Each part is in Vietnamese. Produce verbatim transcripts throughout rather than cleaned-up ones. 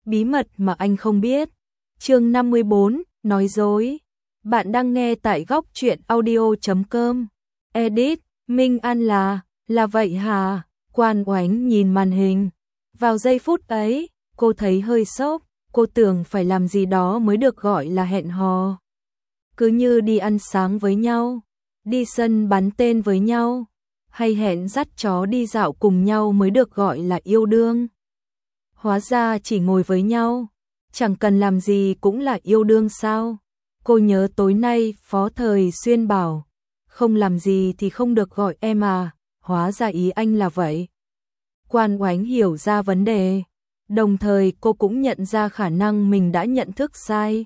bí mật mà anh không biết. Chương năm mươi bốn, nói dối. Bạn đang nghe tại góc truyện audio chấm com. Edit, Minh An là, là vậy hả? Quan Oánh nhìn màn hình. Vào giây phút ấy, cô thấy hơi sốc, cô tưởng phải làm gì đó mới được gọi là hẹn hò. Cứ như đi ăn sáng với nhau, đi sân bắn tên với nhau, hay hẹn dắt chó đi dạo cùng nhau mới được gọi là yêu đương. Hóa ra chỉ ngồi với nhau, chẳng cần làm gì cũng là yêu đương sao? Cô nhớ tối nay Phó Thời Xuyên bảo, không làm gì thì không được gọi em à, hóa ra ý anh là vậy. Quan Oánh hiểu ra vấn đề, đồng thời cô cũng nhận ra khả năng mình đã nhận thức sai.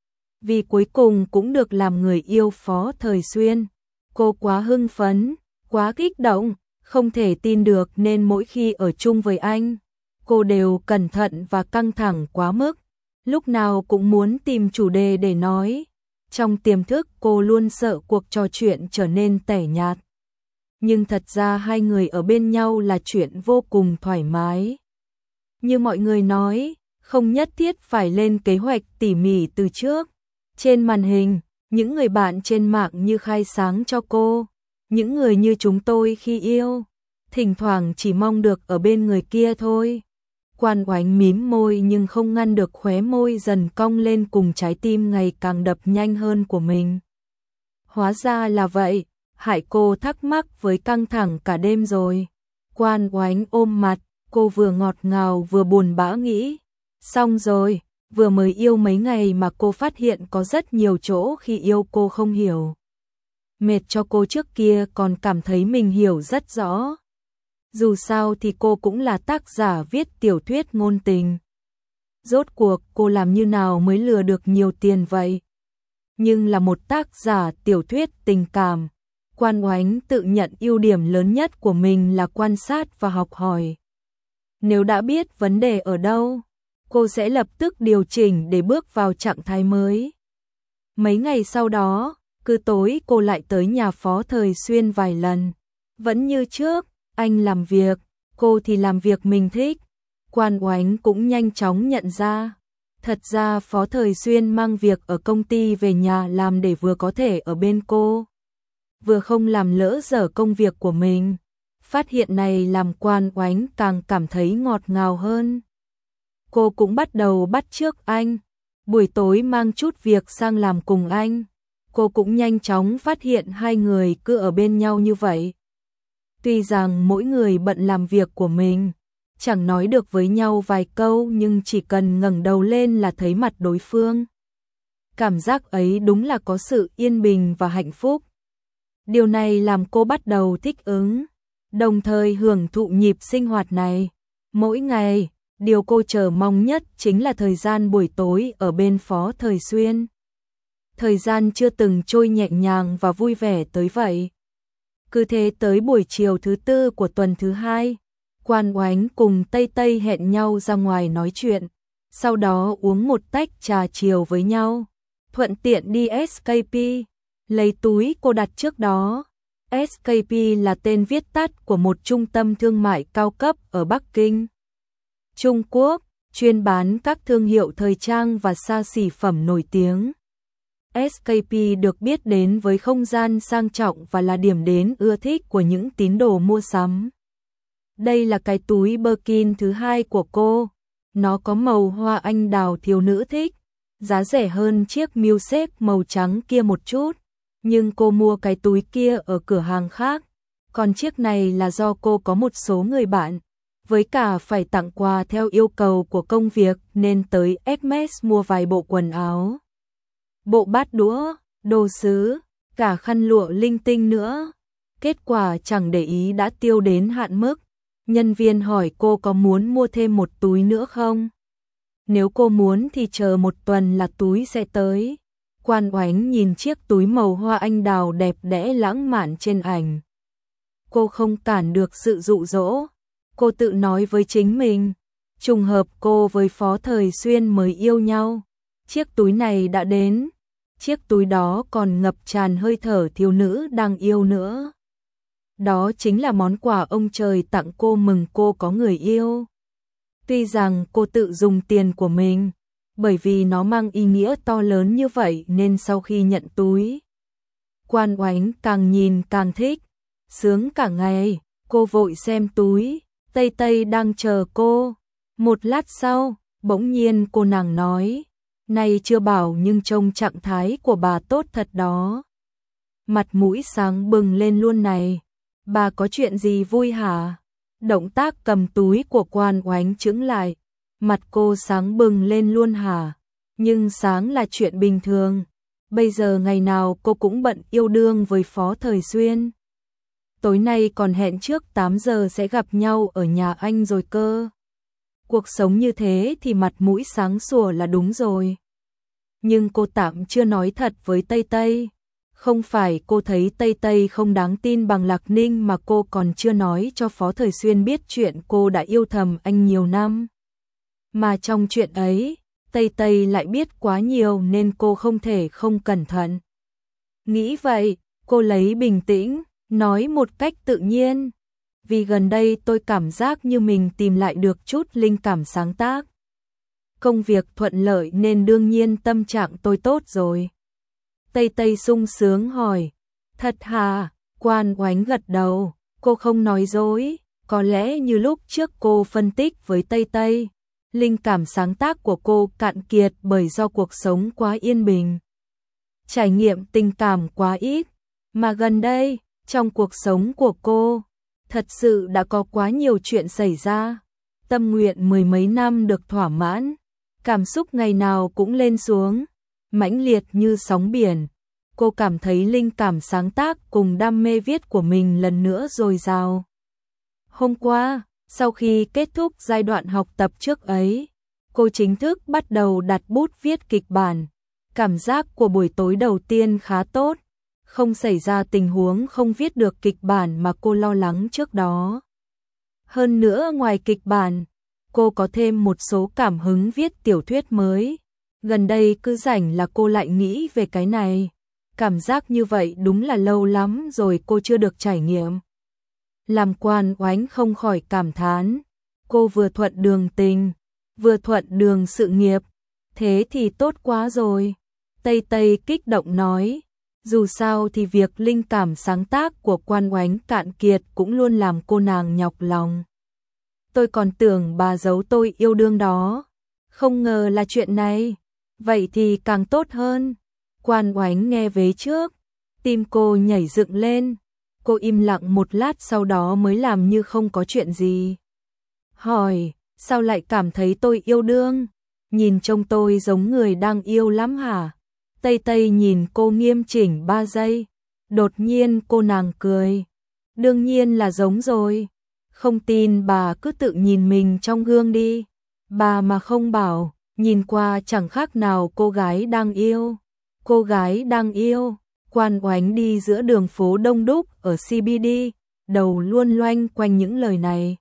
Vì cuối cùng cũng được làm người yêu Phó Thời Xuyên. Cô quá hưng phấn, quá kích động, không thể tin được nên mỗi khi ở chung với anh, cô đều cẩn thận và căng thẳng quá mức, lúc nào cũng muốn tìm chủ đề để nói. Trong tiềm thức cô luôn sợ cuộc trò chuyện trở nên tẻ nhạt. Nhưng thật ra hai người ở bên nhau là chuyện vô cùng thoải mái. Như mọi người nói, không nhất thiết phải lên kế hoạch tỉ mỉ từ trước. Trên màn hình, những người bạn trên mạng như khai sáng cho cô, những người như chúng tôi khi yêu, thỉnh thoảng chỉ mong được ở bên người kia thôi. Quan Oánh mím môi nhưng không ngăn được khóe môi dần cong lên cùng trái tim ngày càng đập nhanh hơn của mình. Hóa ra là vậy, hại cô thắc mắc với căng thẳng cả đêm rồi. Quan Oánh ôm mặt, cô vừa ngọt ngào vừa buồn bã nghĩ. Xong rồi, vừa mới yêu mấy ngày mà cô phát hiện có rất nhiều chỗ khi yêu cô không hiểu. Mệt cho cô trước kia còn cảm thấy mình hiểu rất rõ. Dù sao thì cô cũng là tác giả viết tiểu thuyết ngôn tình. Rốt cuộc cô làm như nào mới lừa được nhiều tiền vậy? Nhưng là một tác giả tiểu thuyết tình cảm, Quan Oánh tự nhận ưu điểm lớn nhất của mình là quan sát và học hỏi. Nếu đã biết vấn đề ở đâu, cô sẽ lập tức điều chỉnh để bước vào trạng thái mới. Mấy ngày sau đó, cứ tối cô lại tới nhà Phó Thời Xuyên vài lần. Vẫn như trước, anh làm việc, cô thì làm việc mình thích. Quan Oánh cũng nhanh chóng nhận ra. Thật ra Phó Thời Xuyên mang việc ở công ty về nhà làm để vừa có thể ở bên cô, vừa không làm lỡ dở công việc của mình. Phát hiện này làm Quan Oánh càng cảm thấy ngọt ngào hơn. Cô cũng bắt đầu bắt chước anh, buổi tối mang chút việc sang làm cùng anh. Cô cũng nhanh chóng phát hiện hai người cứ ở bên nhau như vậy. Tuy rằng mỗi người bận làm việc của mình, chẳng nói được với nhau vài câu nhưng chỉ cần ngẩng đầu lên là thấy mặt đối phương. Cảm giác ấy đúng là có sự yên bình và hạnh phúc. Điều này làm cô bắt đầu thích ứng, đồng thời hưởng thụ nhịp sinh hoạt này. Mỗi ngày, điều cô chờ mong nhất chính là thời gian buổi tối ở bên Phó Thời Xuyên. Thời gian chưa từng trôi nhẹ nhàng và vui vẻ tới vậy. Cứ thế tới buổi chiều thứ tư của tuần thứ hai, Quan Oánh cùng Tây Tây hẹn nhau ra ngoài nói chuyện, sau đó uống một tách trà chiều với nhau, thuận tiện đi ét ca pê, lấy túi cô đặt trước đó. ét ca pê là tên viết tắt của một trung tâm thương mại cao cấp ở Bắc Kinh, Trung Quốc, chuyên bán các thương hiệu thời trang và xa xỉ phẩm nổi tiếng. ét ca pê được biết đến với không gian sang trọng và là điểm đến ưa thích của những tín đồ mua sắm. Đây là cái túi Birkin thứ hai của cô. Nó có màu hoa anh đào thiếu nữ thích, giá rẻ hơn chiếc Milkshake màu trắng kia một chút. Nhưng cô mua cái túi kia ở cửa hàng khác. Còn chiếc này là do cô có một số người bạn, với cả phải tặng quà theo yêu cầu của công việc nên tới Hermes mua vài bộ quần áo, bộ bát đũa, đồ sứ, cả khăn lụa linh tinh nữa. Kết quả chẳng để ý đã tiêu đến hạn mức. Nhân viên hỏi cô có muốn mua thêm một túi nữa không? Nếu cô muốn thì chờ một tuần là túi sẽ tới. Quan Oánh nhìn chiếc túi màu hoa anh đào đẹp đẽ lãng mạn trên ảnh. Cô không cản được sự dụ dỗ. Cô tự nói với chính mình, trùng hợp cô với Phó Thời Xuyên mới yêu nhau. Chiếc túi này đã đến. Chiếc túi đó còn ngập tràn hơi thở thiếu nữ đang yêu nữa. Đó chính là món quà ông trời tặng cô mừng cô có người yêu. Tuy rằng cô tự dùng tiền của mình, bởi vì nó mang ý nghĩa to lớn như vậy nên sau khi nhận túi, Quan Oánh càng nhìn càng thích, sướng cả ngày. Cô vội xem túi, Tây Tây đang chờ cô. Một lát sau, bỗng nhiên cô nàng nói, này chưa bảo nhưng trông trạng thái của bà tốt thật đó. Mặt mũi sáng bừng lên luôn này. Bà có chuyện gì vui hả? Động tác cầm túi của Quan Oánh chững lại. Mặt cô sáng bừng lên luôn hả? Nhưng sáng là chuyện bình thường. Bây giờ ngày nào cô cũng bận yêu đương với Phó Thời Xuyên. Tối nay còn hẹn trước tám giờ sẽ gặp nhau ở nhà anh rồi cơ. Cuộc sống như thế thì mặt mũi sáng sủa là đúng rồi. Nhưng cô tạm chưa nói thật với Tây Tây. Không phải cô thấy Tây Tây không đáng tin bằng Lạc Ninh mà cô còn chưa nói cho Phó Thời Xuyên biết chuyện cô đã yêu thầm anh nhiều năm. Mà trong chuyện ấy, Tây Tây lại biết quá nhiều nên cô không thể không cẩn thận. Nghĩ vậy, cô lấy bình tĩnh, nói một cách tự nhiên. Vì gần đây tôi cảm giác như mình tìm lại được chút linh cảm sáng tác. Công việc thuận lợi nên đương nhiên tâm trạng tôi tốt rồi. Tây Tây sung sướng hỏi, thật hả? Quan Oánh gật đầu, cô không nói dối. Có lẽ như lúc trước cô phân tích với Tây Tây, linh cảm sáng tác của cô cạn kiệt bởi do cuộc sống quá yên bình. Trải nghiệm tình cảm quá ít, mà gần đây, trong cuộc sống của cô, thật sự đã có quá nhiều chuyện xảy ra. Tâm nguyện mười mấy năm được thỏa mãn, cảm xúc ngày nào cũng lên xuống, mãnh liệt như sóng biển. Cô cảm thấy linh cảm sáng tác cùng đam mê viết của mình lần nữa dồi dào. Hôm qua, sau khi kết thúc giai đoạn học tập trước ấy, cô chính thức bắt đầu đặt bút viết kịch bản. Cảm giác của buổi tối đầu tiên khá tốt, không xảy ra tình huống không viết được kịch bản mà cô lo lắng trước đó. Hơn nữa ngoài kịch bản, cô có thêm một số cảm hứng viết tiểu thuyết mới. Gần đây cứ rảnh là cô lại nghĩ về cái này. Cảm giác như vậy đúng là lâu lắm rồi cô chưa được trải nghiệm. Làm Quan Oánh không khỏi cảm thán. Cô vừa thuận đường tình, vừa thuận đường sự nghiệp. Thế thì tốt quá rồi. Tây Tây kích động nói. Dù sao thì việc linh cảm sáng tác của Quan Oánh cạn kiệt cũng luôn làm cô nàng nhọc lòng. Tôi còn tưởng bà giấu tôi yêu đương đó. Không ngờ là chuyện này. Vậy thì càng tốt hơn. Quan Oánh nghe vế trước, tim cô nhảy dựng lên. Cô im lặng một lát sau đó mới làm như không có chuyện gì. Hỏi, sao lại cảm thấy tôi yêu đương? Nhìn trông tôi giống người đang yêu lắm hả? Tây Tây nhìn cô nghiêm chỉnh ba giây. Đột nhiên cô nàng cười. Đương nhiên là giống rồi. Không tin bà cứ tự nhìn mình trong gương đi. Bà mà không bảo, nhìn qua chẳng khác nào cô gái đang yêu. Cô gái đang yêu. Quan Oánh đi giữa đường phố đông đúc ở xê bê đê, đầu luôn loanh quanh những lời này.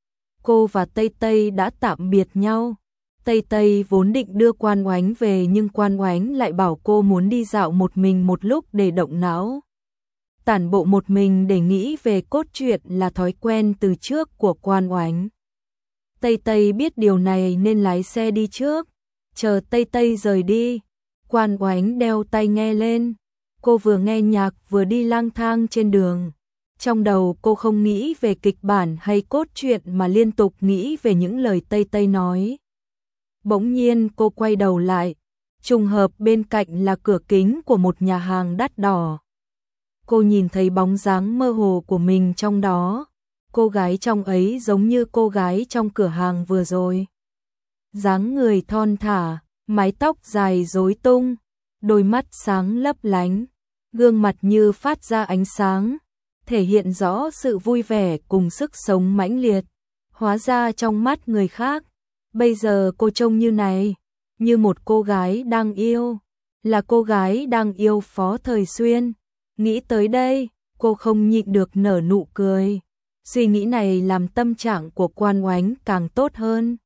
Cô và Tây Tây đã tạm biệt nhau. Tây Tây vốn định đưa Quan Oánh về nhưng Quan Oánh lại bảo cô muốn đi dạo một mình một lúc để động não. Tản bộ một mình để nghĩ về cốt truyện là thói quen từ trước của Quan Oánh. Tây Tây biết điều này nên lái xe đi trước. Chờ Tây Tây rời đi, Quan Oánh đeo tai nghe lên. Cô vừa nghe nhạc vừa đi lang thang trên đường. Trong đầu cô không nghĩ về kịch bản hay cốt truyện mà liên tục nghĩ về những lời Tây Tây nói. Bỗng nhiên cô quay đầu lại, trùng hợp bên cạnh là cửa kính của một nhà hàng đắt đỏ. Cô nhìn thấy bóng dáng mơ hồ của mình trong đó. Cô gái trong ấy giống như cô gái trong cửa hàng vừa rồi. Dáng người thon thả, mái tóc dài rối tung, đôi mắt sáng lấp lánh, gương mặt như phát ra ánh sáng, thể hiện rõ sự vui vẻ cùng sức sống mãnh liệt. Hóa ra trong mắt người khác, bây giờ cô trông như này, như một cô gái đang yêu, là cô gái đang yêu Phó Thời Xuyên. Nghĩ tới đây, cô không nhịn được nở nụ cười. Suy nghĩ này làm tâm trạng của Quan Oánh càng tốt hơn.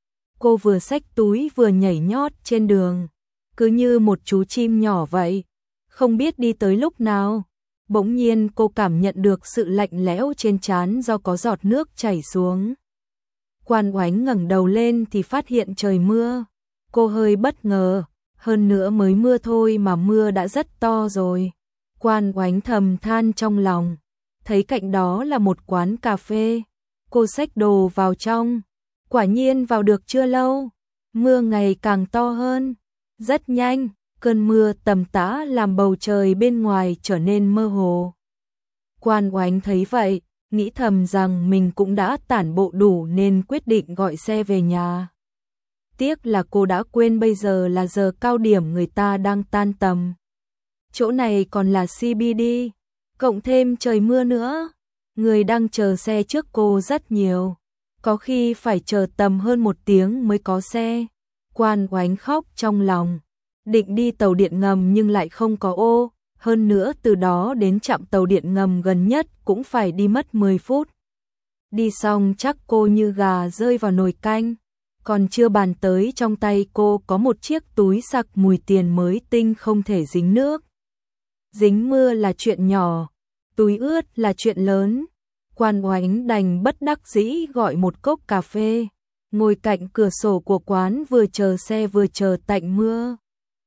Cô vừa xách túi vừa nhảy nhót trên đường, cứ như một chú chim nhỏ vậy. Không biết đi tới lúc nào, bỗng nhiên cô cảm nhận được sự lạnh lẽo trên trán do có giọt nước chảy xuống. Quan Oánh ngẩng đầu lên thì phát hiện trời mưa. Cô hơi bất ngờ, hơn nữa mới mưa thôi mà mưa đã rất to rồi. Quan Oánh thầm than trong lòng, thấy cạnh đó là một quán cà phê. Cô xách đồ vào trong, quả nhiên vào được chưa lâu, mưa ngày càng to hơn. Rất nhanh, cơn mưa tầm tã làm bầu trời bên ngoài trở nên mơ hồ. Quan Oánh thấy vậy, nghĩ thầm rằng mình cũng đã tản bộ đủ nên quyết định gọi xe về nhà. Tiếc là cô đã quên bây giờ là giờ cao điểm người ta đang tan tầm. Chỗ này còn là xê bê đê, cộng thêm trời mưa nữa. Người đang chờ xe trước cô rất nhiều, có khi phải chờ tầm hơn một tiếng mới có xe. Quan Oánh khóc trong lòng, định đi tàu điện ngầm nhưng lại không có ô, hơn nữa từ đó đến trạm tàu điện ngầm gần nhất cũng phải đi mất mười phút. Đi xong chắc cô như gà rơi vào nồi canh, còn chưa bàn tới trong tay cô có một chiếc túi xạc mùi tiền mới tinh không thể dính nước. Dính mưa là chuyện nhỏ, túi ướt là chuyện lớn. Quan Oánh đành bất đắc dĩ gọi một cốc cà phê, ngồi cạnh cửa sổ của quán vừa chờ xe vừa chờ tạnh mưa.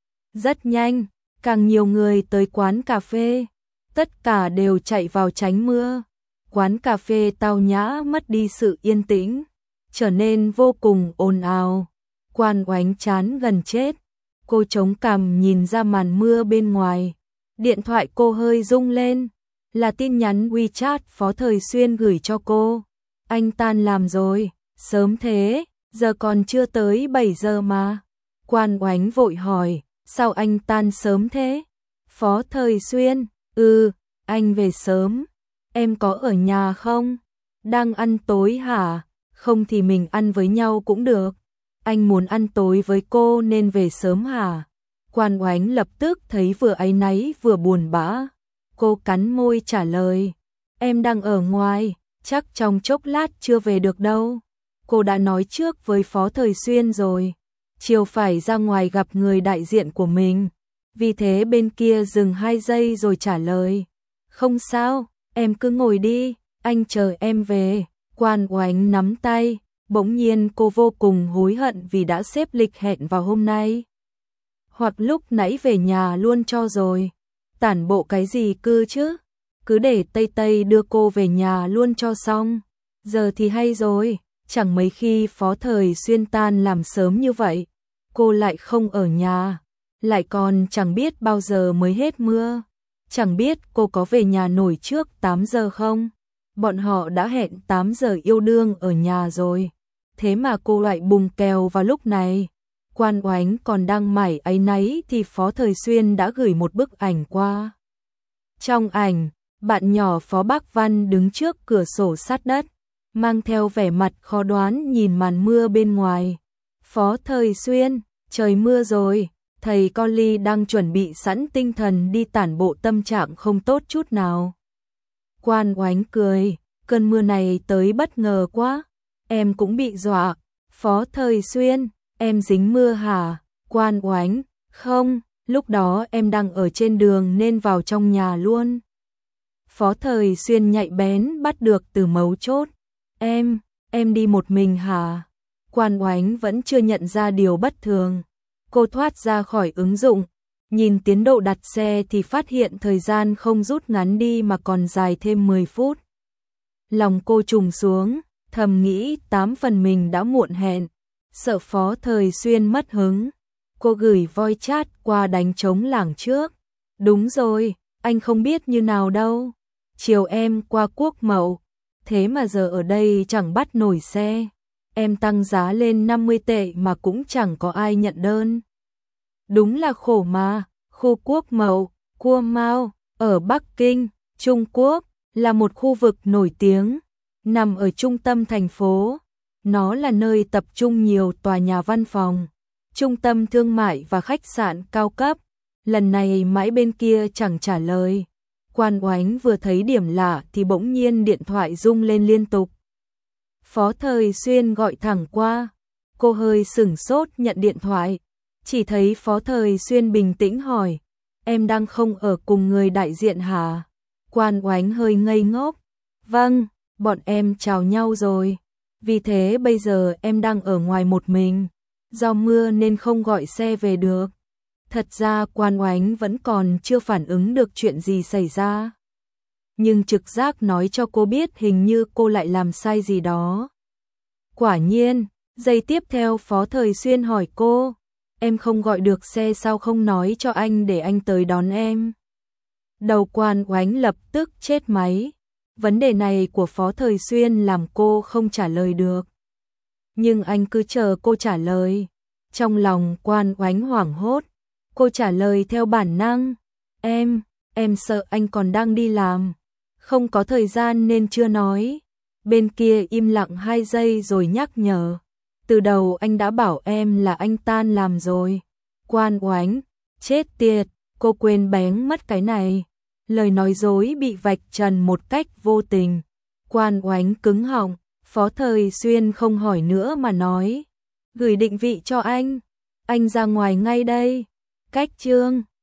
Rất nhanh, càng nhiều người tới quán cà phê, tất cả đều chạy vào tránh mưa. Quán cà phê tao nhã mất đi sự yên tĩnh, trở nên vô cùng ồn ào. Quan Oánh chán gần chết, cô chống cằm nhìn ra màn mưa bên ngoài. Điện thoại cô hơi rung lên, là tin nhắn WeChat Phó Thời Xuyên gửi cho cô. Anh tan làm rồi, sớm thế, giờ còn chưa tới bảy giờ mà. Quan Oánh vội hỏi, sao anh tan sớm thế? Phó Thời Xuyên, ừ, anh về sớm. Em có ở nhà không? Đang ăn tối hả? Không thì mình ăn với nhau cũng được. Anh muốn ăn tối với cô nên về sớm hả? Quan Oánh lập tức thấy vừa áy náy vừa buồn bã. Cô cắn môi trả lời, em đang ở ngoài, chắc trong chốc lát chưa về được đâu. Cô đã nói trước với Phó Thời Xuyên rồi, chiều phải ra ngoài gặp người đại diện của mình. Vì thế bên kia dừng hai giây rồi trả lời, không sao, em cứ ngồi đi, anh chờ em về. Quan Oánh nắm tay, bỗng nhiên cô vô cùng hối hận vì đã xếp lịch hẹn vào hôm nay. Hoặc lúc nãy về nhà luôn cho rồi. Tản bộ cái gì cơ chứ? Cứ để Tây Tây đưa cô về nhà luôn cho xong. Giờ thì hay rồi, chẳng mấy khi Phó Thời Xuyên tan làm sớm như vậy. Cô lại không ở nhà, lại còn chẳng biết bao giờ mới hết mưa. Chẳng biết cô có về nhà nổi trước tám giờ không? Bọn họ đã hẹn tám giờ yêu đương ở nhà rồi. Thế mà cô lại bùng kèo vào lúc này. Quan Oánh còn đang mải áy náy thì Phó Thời Xuyên đã gửi một bức ảnh qua. Trong ảnh, bạn nhỏ Phó Bác Văn đứng trước cửa sổ sát đất, mang theo vẻ mặt khó đoán nhìn màn mưa bên ngoài. Phó Thời Xuyên, trời mưa rồi, thầy Colly đang chuẩn bị sẵn tinh thần đi tản bộ, tâm trạng không tốt chút nào. Quan Oánh cười, cơn mưa này tới bất ngờ quá, em cũng bị dọa. Phó Thời Xuyên, em dính mưa hả? Quan Oánh, không, lúc đó em đang ở trên đường nên vào trong nhà luôn. Phó Thời Xuyên nhạy bén bắt được từ mấu chốt. Em, em đi một mình hả? Quan Oánh vẫn chưa nhận ra điều bất thường. Cô thoát ra khỏi ứng dụng, nhìn tiến độ đặt xe thì phát hiện thời gian không rút ngắn đi mà còn dài thêm mười phút. Lòng cô trùng xuống, thầm nghĩ tám phần mình đã muộn hẹn, sợ Phó Thời Xuyên mất hứng. Cô gửi voice chat qua đánh trống lảng trước. Đúng rồi, anh không biết như nào đâu. Chiều em qua Quốc Mậu, thế mà giờ ở đây chẳng bắt nổi xe. Em tăng giá lên năm mươi tệ mà cũng chẳng có ai nhận đơn. Đúng là khổ mà. Khu Quốc Mậu, Cua Mao, ở Bắc Kinh, Trung Quốc, là một khu vực nổi tiếng, nằm ở trung tâm thành phố. Nó là nơi tập trung nhiều tòa nhà văn phòng, trung tâm thương mại và khách sạn cao cấp. Lần này mãi bên kia chẳng trả lời. Quan Oánh vừa thấy điểm lạ thì bỗng nhiên điện thoại rung lên liên tục. Phó Thời Xuyên gọi thẳng qua. Cô hơi sửng sốt nhận điện thoại. Chỉ thấy Phó Thời Xuyên bình tĩnh hỏi, em đang không ở cùng người đại diện hả? Quan Oánh hơi ngây ngốc. Vâng, bọn em chào nhau rồi. Vì thế bây giờ em đang ở ngoài một mình, do mưa nên không gọi xe về được. Thật ra Quan Oánh vẫn còn chưa phản ứng được chuyện gì xảy ra. Nhưng trực giác nói cho cô biết hình như cô lại làm sai gì đó. Quả nhiên, giây tiếp theo Phó Thời Xuyên hỏi cô, em không gọi được xe sao không nói cho anh để anh tới đón em. Đầu Quan Oánh lập tức chết máy. Vấn đề này của Phó Thời Xuyên làm cô không trả lời được. Nhưng anh cứ chờ cô trả lời. Trong lòng Quan Oánh hoảng hốt, cô trả lời theo bản năng, em, em sợ anh còn đang đi làm, không có thời gian nên chưa nói. Bên kia im lặng hai giây rồi nhắc nhở, từ đầu anh đã bảo em là anh tan làm rồi. Quan Oánh, chết tiệt, cô quên bén mất cái này. Lời nói dối bị vạch trần một cách vô tình. Quan Oánh cứng họng, Phó Thời Xuyên không hỏi nữa mà nói, gửi định vị cho anh, anh ra ngoài ngay đây. Cách chương